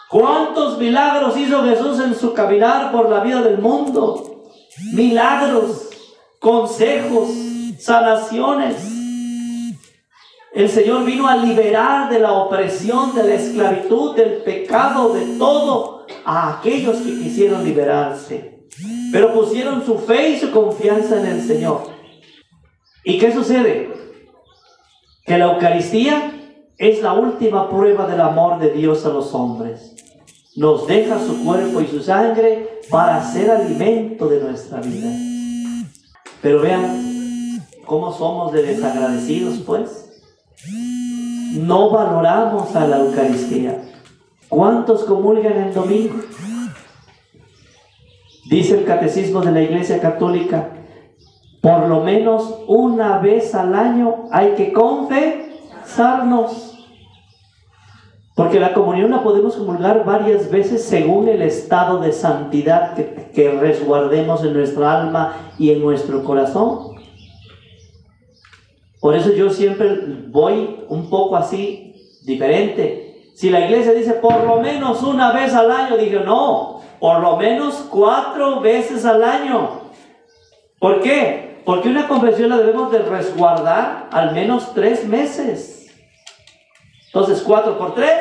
¿Cuántos milagros hizo Jesús en su caminar por la vida del mundo? Milagros, consejos, sanaciones. El Señor vino a liberar de la opresión, de la esclavitud, del pecado, de todo, a aquellos que quisieron liberarse. Pero pusieron su fe y su confianza en el Señor. ¿Y qué sucede? Que la Eucaristía es la última prueba del amor de Dios a los hombres. Nos deja su cuerpo y su sangre para ser alimento de nuestra vida. Pero vean cómo somos de desagradecidos, pues. No valoramos a la Eucaristía. ¿Cuántos comulgan el domingo? Dice el Catecismo de la Iglesia Católica, por lo menos una vez al año hay que confesarnos. Porque la comunión la podemos comulgar varias veces según el estado de santidad que resguardemos en nuestra alma y en nuestro corazón. Por eso yo siempre voy un poco así, diferente. Si la iglesia dice por lo menos una vez al año, digo no, por lo menos 4 veces al año. ¿Por qué? Porque una confesión la debemos de resguardar al menos 3 meses. Entonces, 4 por 3.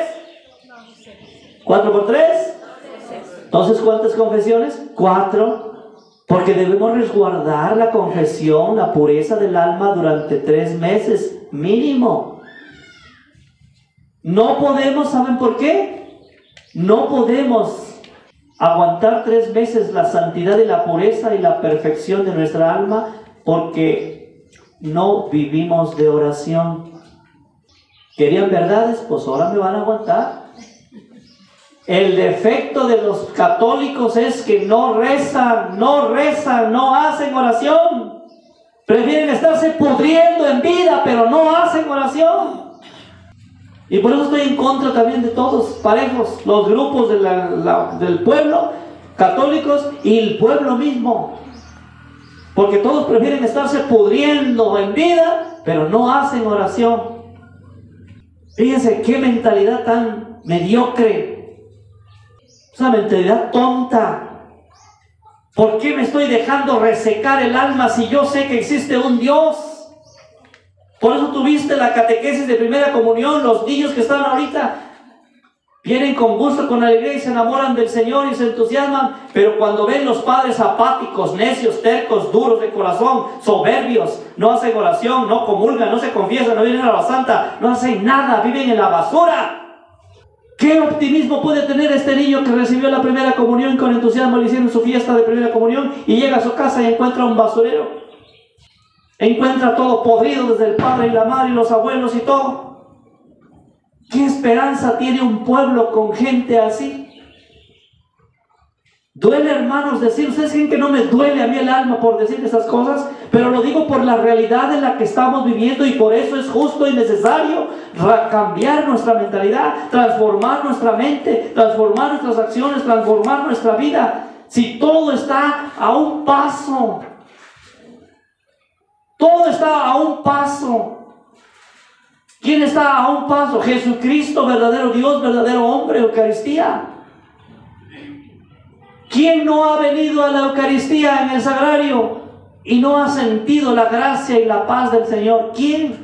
4 por 3. Entonces, ¿cuántas confesiones? 4. Porque debemos resguardar la confesión, la pureza del alma durante 3 meses mínimo. No podemos, ¿saben por qué? No podemos aguantar 3 meses la santidad y la pureza y la perfección de nuestra alma porque no vivimos de oración. ¿Querían verdades? Pues ahora me van a aguantar. El defecto de los católicos es que no rezan, no hacen oración. Prefieren estarse pudriendo en vida, pero no hacen oración. Y por eso estoy en contra también de todos, parejos, los grupos del pueblo, católicos y el pueblo mismo. Porque todos prefieren estarse pudriendo en vida, pero no hacen oración. Fíjense qué mentalidad tan mediocre. Esa mentalidad tonta. ¿Por qué me estoy dejando resecar el alma si yo sé que existe un Dios? Por eso tuviste la catequesis de primera comunión. Los niños que están ahorita vienen con gusto, con alegría y se enamoran del Señor y se entusiasman, pero cuando ven los padres apáticos, necios, tercos, duros de corazón, soberbios, no hacen oración, no comulgan, no se confiesan, no vienen a la santa, no hacen nada, viven en la basura. ¿Qué optimismo puede tener este niño que recibió la primera comunión y con entusiasmo le hicieron su fiesta de primera comunión y llega a su casa y encuentra un basurero? Encuentra todo podrido, desde el padre y la madre y los abuelos y todo. ¿Qué esperanza tiene un pueblo con gente así? Duele, hermanos, decir, ustedes creen que no me duele a mí el alma por decir esas cosas, pero lo digo por la realidad en la que estamos viviendo y por eso es justo y necesario cambiar nuestra mentalidad, transformar nuestra mente, transformar nuestras acciones, transformar nuestra vida. Si todo está a un paso, todo está a un paso. ¿Quién está a un paso? Jesucristo, verdadero Dios, verdadero hombre, Eucaristía. ¿Quién no ha venido a la Eucaristía en el sagrario y no ha sentido la gracia y la paz del Señor? ¿Quién?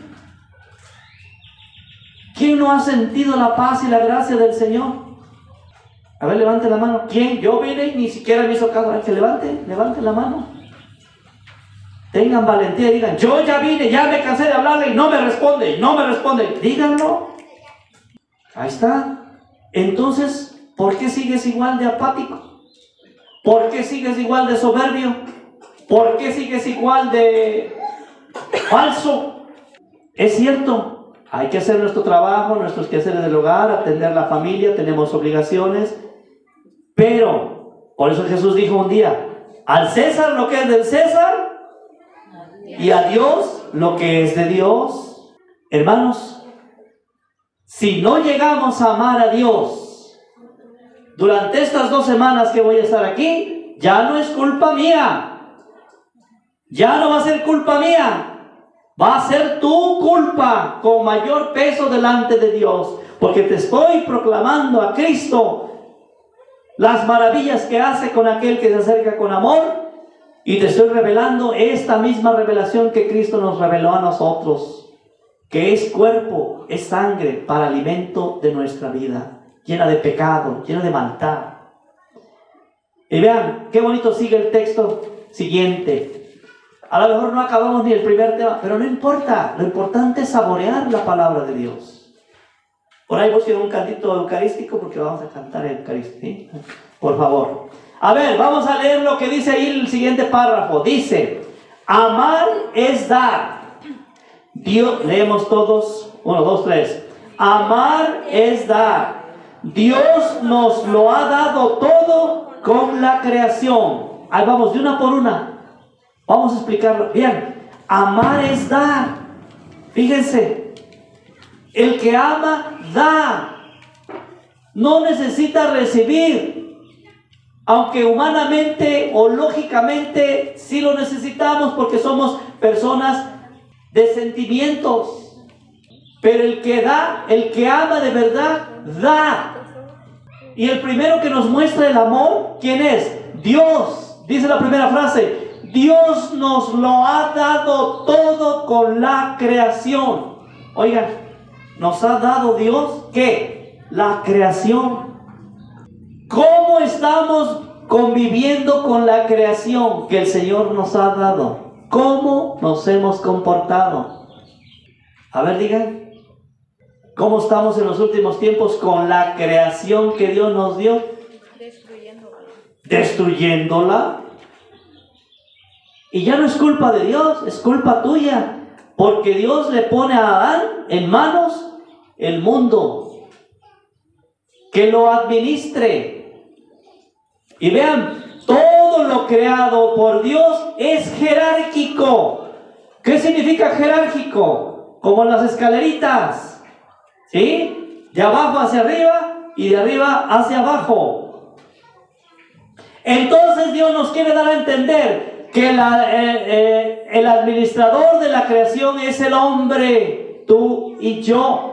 ¿Quién no ha sentido la paz y la gracia del Señor? A ver, levante la mano. ¿Quién? Yo vine y ni siquiera me hizo caso. Que levante la mano. Tengan valentía y digan, yo ya vine, ya me cansé de hablarle y no me responde. Díganlo. Ahí está. Entonces, ¿por qué sigues igual de apático? ¿Por qué sigues igual de soberbio? ¿Por qué sigues igual de falso? Es cierto, hay que hacer nuestro trabajo, nuestros quehaceres del hogar, atender la familia, tenemos obligaciones, pero, por eso Jesús dijo un día, al César lo que es del César, y a Dios lo que es de Dios. Hermanos, si no llegamos a amar a Dios durante estas 2 semanas que voy a estar aquí, ya no es culpa mía. Ya no va a ser culpa mía. Va a ser tu culpa con mayor peso delante de Dios. Porque te estoy proclamando a Cristo las maravillas que hace con aquel que se acerca con amor, y te estoy revelando esta misma revelación que Cristo nos reveló a nosotros, que es cuerpo, es sangre para alimento de nuestra vida, llena de pecado, llena de maldad. Y vean, qué bonito sigue el texto siguiente. A lo mejor no acabamos ni el primer tema, pero no importa, lo importante es saborear la palabra de Dios. Por ahí busquen un cantito eucarístico porque vamos a cantar el Eucaristía. Por favor. A ver, vamos a leer lo que dice ahí el siguiente párrafo. Dice, amar es dar. Dios, leemos todos. 1, 2, 3. Amar es dar. Dios nos lo ha dado todo con la creación. Ahí vamos, de una por una. Vamos a explicarlo. Bien, amar es dar. Fíjense. El que ama, da. No necesita recibir. Aunque humanamente o lógicamente sí lo necesitamos porque somos personas de sentimientos. Pero el que da, el que ama de verdad, da. Y el primero que nos muestra el amor, ¿quién es? Dios. Dice la primera frase, Dios nos lo ha dado todo con la creación. Oigan, nos ha dado Dios, ¿qué? La creación. ¿Cómo estamos conviviendo con la creación que el Señor nos ha dado? ¿Cómo nos hemos comportado? A ver, digan. ¿Cómo estamos en los últimos tiempos con la creación que Dios nos dio? Destruyéndola. Destruyéndola. Y ya no es culpa de Dios, es culpa tuya. Porque Dios le pone a Adán en manos el mundo, que lo administre. Y vean, todo lo creado por Dios es jerárquico. ¿Qué significa jerárquico? Como las escaleritas, ¿sí? De abajo hacia arriba y de arriba hacia abajo. Entonces Dios nos quiere dar a entender que el administrador de la creación es el hombre, tú y yo.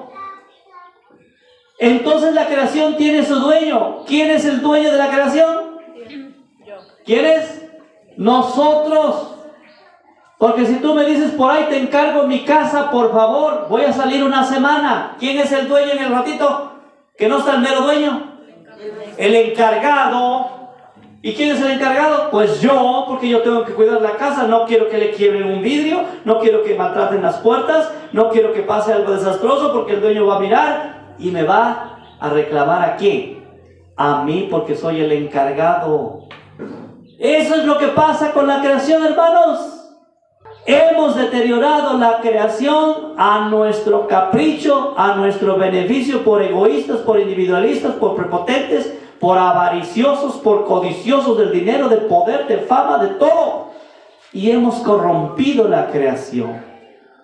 Entonces la creación tiene su dueño. ¿Quién es el dueño de la creación? Yo. ¿Quién es? Nosotros. Porque si tú me dices, por ahí te encargo mi casa, por favor, voy a salir una semana. ¿Quién es el dueño en el ratito? ¿Que no está el mero dueño? El encargado. ¿Y quién es el encargado? Pues yo, porque yo tengo que cuidar la casa. No quiero que le quiebren un vidrio, no quiero que maltraten las puertas, no quiero que pase algo desastroso porque el dueño va a mirar y me va a reclamar ¿a quién? A mí, porque soy el encargado. Eso es lo que pasa con la creación, hermanos. Hemos deteriorado la creación a nuestro capricho, a nuestro beneficio, por egoístas, por individualistas, por prepotentes, por avariciosos, por codiciosos del dinero, del poder, de fama, de todo. Y hemos corrompido la creación.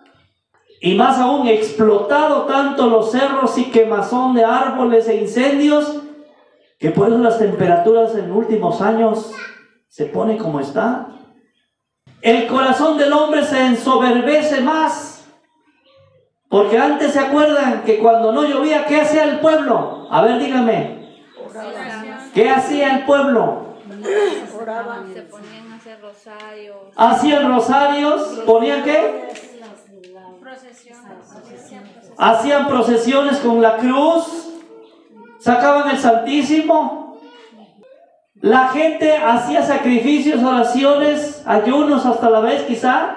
Y más aún, explotado tanto los cerros y quemazón de árboles e incendios, que por eso las temperaturas en últimos años se pone como está. El corazón del hombre se ensoberbece más. Porque antes se acuerdan que cuando no llovía, ¿qué hacía el pueblo? A ver, dígame. ¿Qué hacía el pueblo? Oraban. Se ponían a hacer rosarios. Hacían rosarios, ¿ponían qué? Hacían procesiones con la cruz, sacaban el Santísimo. La gente hacía sacrificios, oraciones, ayunos hasta la vez quizá.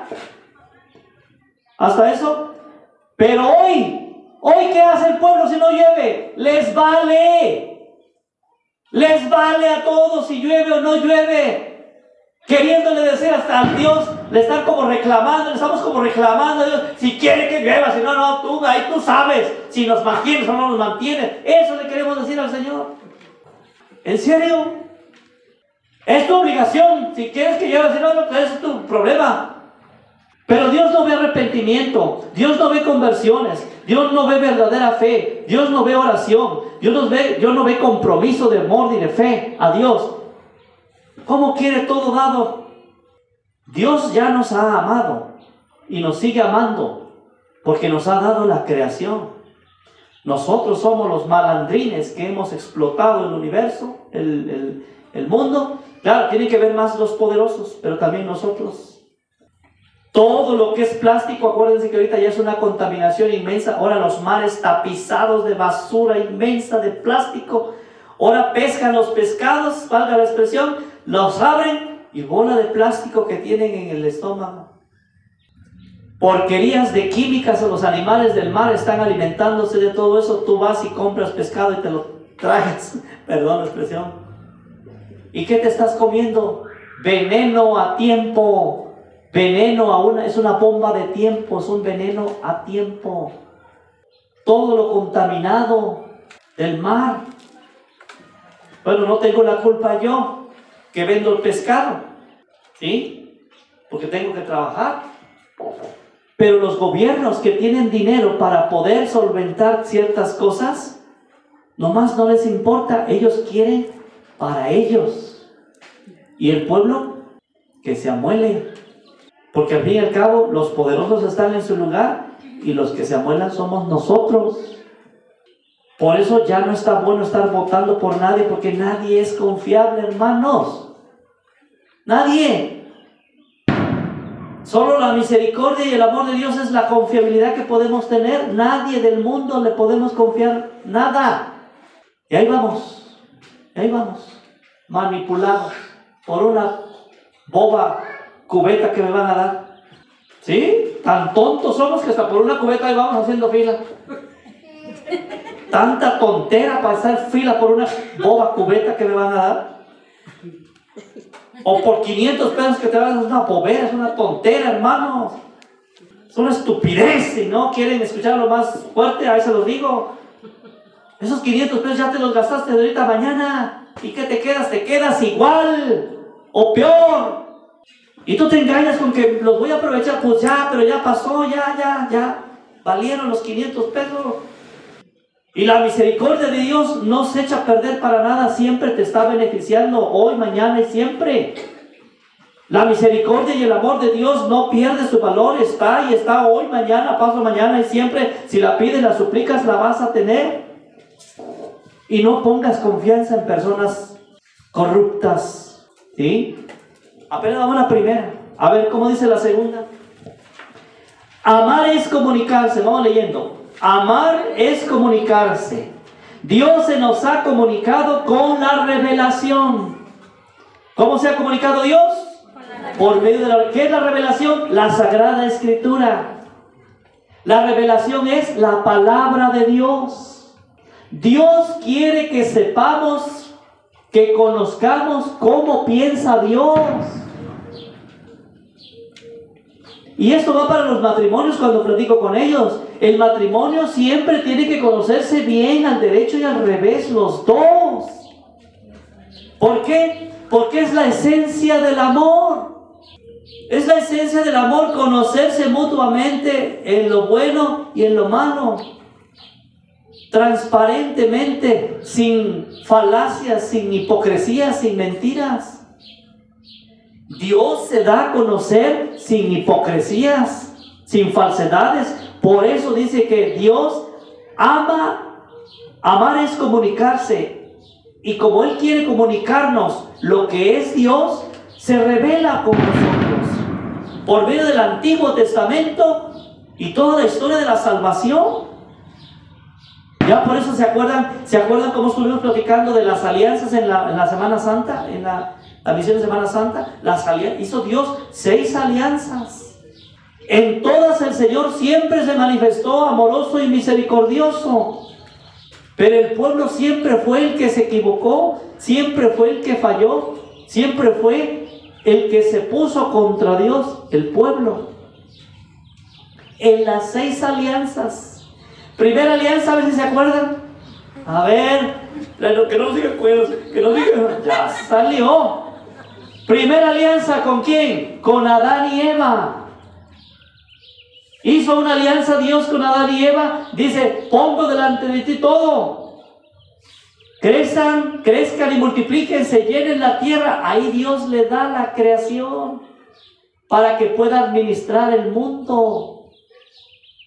Hasta eso. Pero hoy ¿qué hace el pueblo si no llueve? Les vale. Les vale a todos si llueve o no llueve. Queriéndole decir hasta al Dios, le están como reclamando, le estamos como reclamando a Dios, si quiere que llueva, si no, no, tú, ahí tú sabes, si nos mantienes o no nos mantienes. Eso le queremos decir al Señor. ¿En serio? Es tu obligación, si quieres que llueva, si no, no, ese es tu problema. Pero Dios no ve arrepentimiento, Dios no ve conversiones, Dios no ve verdadera fe, Dios no ve oración, Dios no ve compromiso de amor ni de fe a Dios. ¿Cómo quiere todo dado? Dios ya nos ha amado y nos sigue amando porque nos ha dado la creación. Nosotros somos los malandrines que hemos explotado el universo, el mundo. Claro, tienen que ver más los poderosos, pero también nosotros. Todo lo que es plástico, acuérdense que ahorita ya es una contaminación inmensa. Ahora los mares tapizados de basura inmensa de plástico. Ahora pescan los pescados, valga la expresión, los abren y bola de plástico que tienen en el estómago. Porquerías de químicas, los animales del mar están alimentándose de todo eso. Tú vas y compras pescado y te lo traes, perdón la expresión. ¿Y qué te estás comiendo? Veneno a tiempo. Veneno es una bomba de tiempo, es un veneno a tiempo. Todo lo contaminado del mar. Bueno, no tengo la culpa yo que vendo el pescado, ¿sí? Porque tengo que trabajar. Pero los gobiernos que tienen dinero para poder solventar ciertas cosas, nomás no les importa, ellos quieren para ellos. Y el pueblo que se amuele. Porque al fin y al cabo los poderosos están en su lugar y los que se amuelan somos nosotros. Por eso ya no está bueno estar votando por nadie, porque nadie es confiable, hermanos. Nadie. Solo la misericordia y el amor de Dios es la confiabilidad que podemos tener. Nadie del mundo le podemos confiar nada. Y ahí vamos, manipulados por una boba cubeta que me van a dar. ¿Sí? Tan tontos somos que hasta por una cubeta ahí vamos haciendo fila. Tanta tontera para hacer fila por una boba cubeta que me van a dar. O por 500 pesos que te van a dar, es una bobera, es una tontera, hermanos. Es una estupidez. Si no quieren escuchar lo más fuerte, ahí se los digo. Esos 500 pesos ya te los gastaste de ahorita a mañana. ¿Y qué te quedas? Te quedas igual o peor. Y tú te engañas con que los voy a aprovechar, pues ya, pero ya pasó, ya valieron los 500 pesos. Y la misericordia de Dios no se echa a perder para nada, siempre te está beneficiando, hoy, mañana y siempre. La misericordia y el amor de Dios no pierde su valor, está y está hoy, mañana, paso mañana y siempre. Si la pides, la suplicas, la vas a tener. Y no pongas confianza en personas corruptas, ¿sí? Apenas vamos a la primera. A ver, ¿cómo dice la segunda? Amar es comunicarse. Vamos leyendo. Amar es comunicarse. Dios se nos ha comunicado con la revelación. ¿Cómo se ha comunicado Dios? Por medio de la... ¿Qué es la revelación? La Sagrada Escritura. La revelación es la palabra de Dios. Dios quiere que sepamos, que conozcamos cómo piensa Dios. Y esto va para los matrimonios cuando platico con ellos. El matrimonio siempre tiene que conocerse bien al derecho y al revés, los dos. ¿Por qué? Porque es la esencia del amor. Es la esencia del amor, conocerse mutuamente en lo bueno y en lo malo. Transparentemente, sin falacias, sin hipocresías, sin mentiras. Dios se da a conocer sin hipocresías, sin falsedades. Por eso dice que Dios ama. Amar es comunicarse. Y como Él quiere comunicarnos lo que es Dios, se revela con nosotros. Por medio del Antiguo Testamento y toda la historia de la salvación. Ya por eso se acuerdan cómo estuvimos platicando de las alianzas en la Semana Santa, en la misión de Semana Santa. Hizo Dios 6 alianzas. En todas el Señor siempre se manifestó amoroso y misericordioso. Pero el pueblo siempre fue el que se equivocó, siempre fue el que falló, siempre fue el que se puso contra Dios, el pueblo. En las 6 alianzas. Primera alianza, a ver si se acuerdan. A ver, que no se acuerdan, ya salió. Primera alianza, ¿con quién? Con Adán y Eva. Hizo una alianza Dios con Adán y Eva. Dice, pongo delante de ti todo. Crezcan y multiplíquense, llenen la tierra. Ahí Dios le da la creación para que pueda administrar el mundo.